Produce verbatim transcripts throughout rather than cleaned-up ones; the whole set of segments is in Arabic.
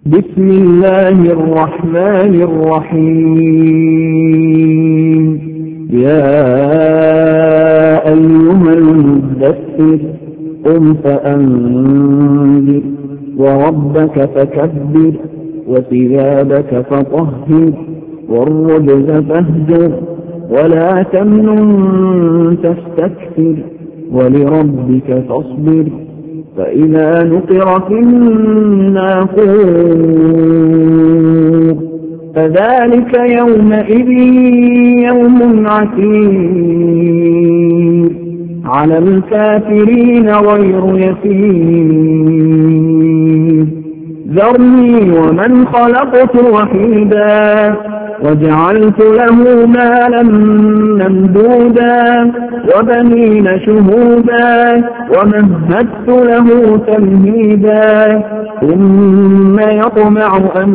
بسم الله الرحمن الرحيم. يا أيها المدثر قم فأنذر وربك فكبر وثيابك فطهر والرجز فاهجر ولا تمنن تستكثر ولربك فاصبر. فإذا نقر في الناقور فذلك يومئذ يوم عسير على الكافرين غير يسير. ذرني ومن خلقت وحيدا وجعلت له مالا ممدودا وبنين شهودا ومهدت له تمهيدا ثم يطمع أن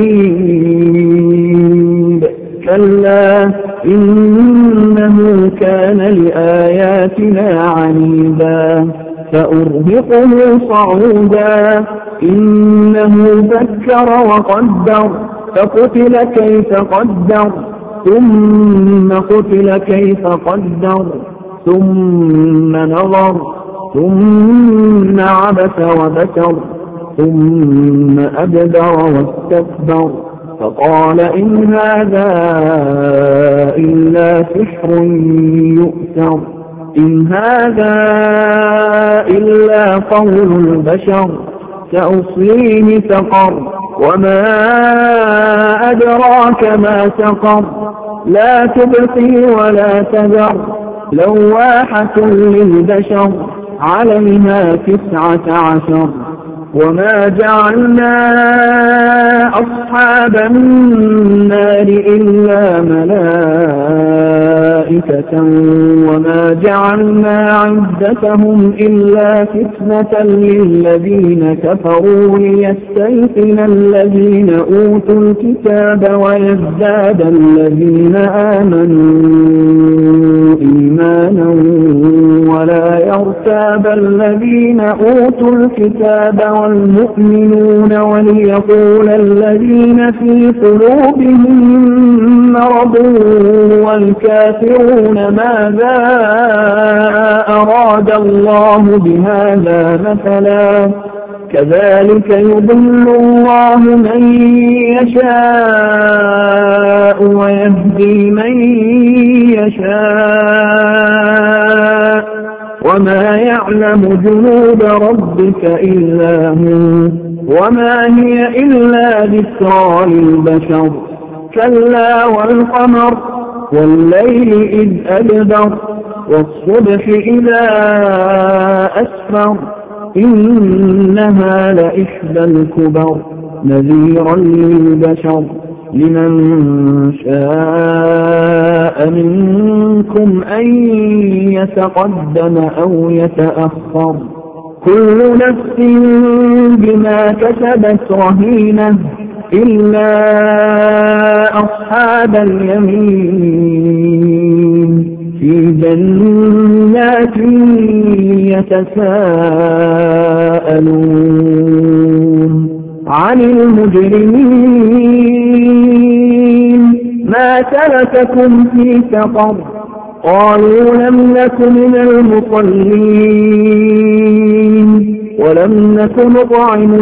أزيد كلا إنه كان لآياتنا عنيدا فأرهقه صعودا إنه فكر وقدر فقتل كيف قدر ثم قتل كيف قدر ثم نظر ثم عبس وبسر ثم أدبر واستكبر فقال إن هذا إلا سحر يؤثر إن هذا إلا قول البشر سأصليه سقر وما أدراك ما سقر لا تبقي ولا تذر لواحة للبشر عليها تسعة عشر. وما جعلنا أصحاب النار إلا ملائكة وما جعلنا عدتهم إلا فتنة للذين كفروا ليستيقن الذين أوتوا الكتاب ويزداد الذين آمنوا إيمانا ولا يرتاب الذين أوتوا الكتاب والمؤمنون وليقول الذين في قلوبهم مرض والكافرون ماذا أراد الله بهذا مثلا كذلك يضل الله من يشاء ويهدي من يشاء وما يعلم جنود ربك إلا هو وما هي إلا ذكرى للبشر. كلا والقمر والليل إذ أدبر والصبح إذا أسفر إنها لإحدى الكبر نذيرا للبشر لمن شاء منكم أن يتقدم أو يتأخر كل نفس بما كسبت رهينة إلا أصحاب اليمين في جنات يتساءلون عن المجرمين ما سلككم في سقر قالوا لم نك من المصلين ولم نك نطعم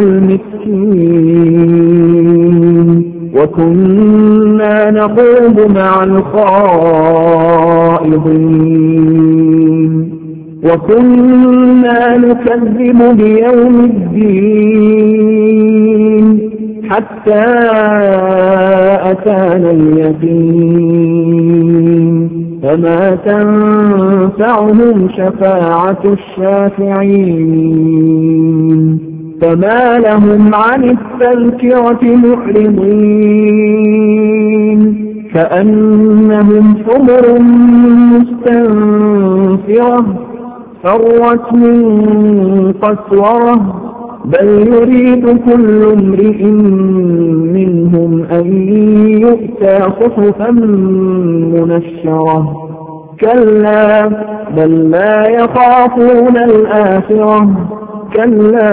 المسكين وكنا نخوض مع الخائضين وكنا نكذب بيوم الدين حتى أتانا اليقين فما تنفعهم شفاعة الشافعين فما لهم عن التذكرة معرضين كأنهم حمر مستنفرة فرت من قسورة بل يريد كل امرئ منهم أن يؤتى صحفا منشرة كلا بل لا يخافون الآخرة كلا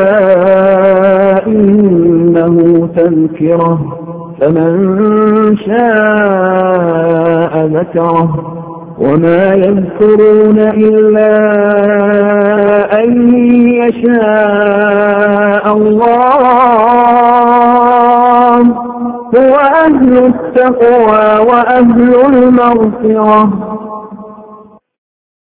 إنه تذكرة فمن شاء ذكره وما يذكرون إلا أن يشاء الله هو أهل التقوى وأهل المغفرة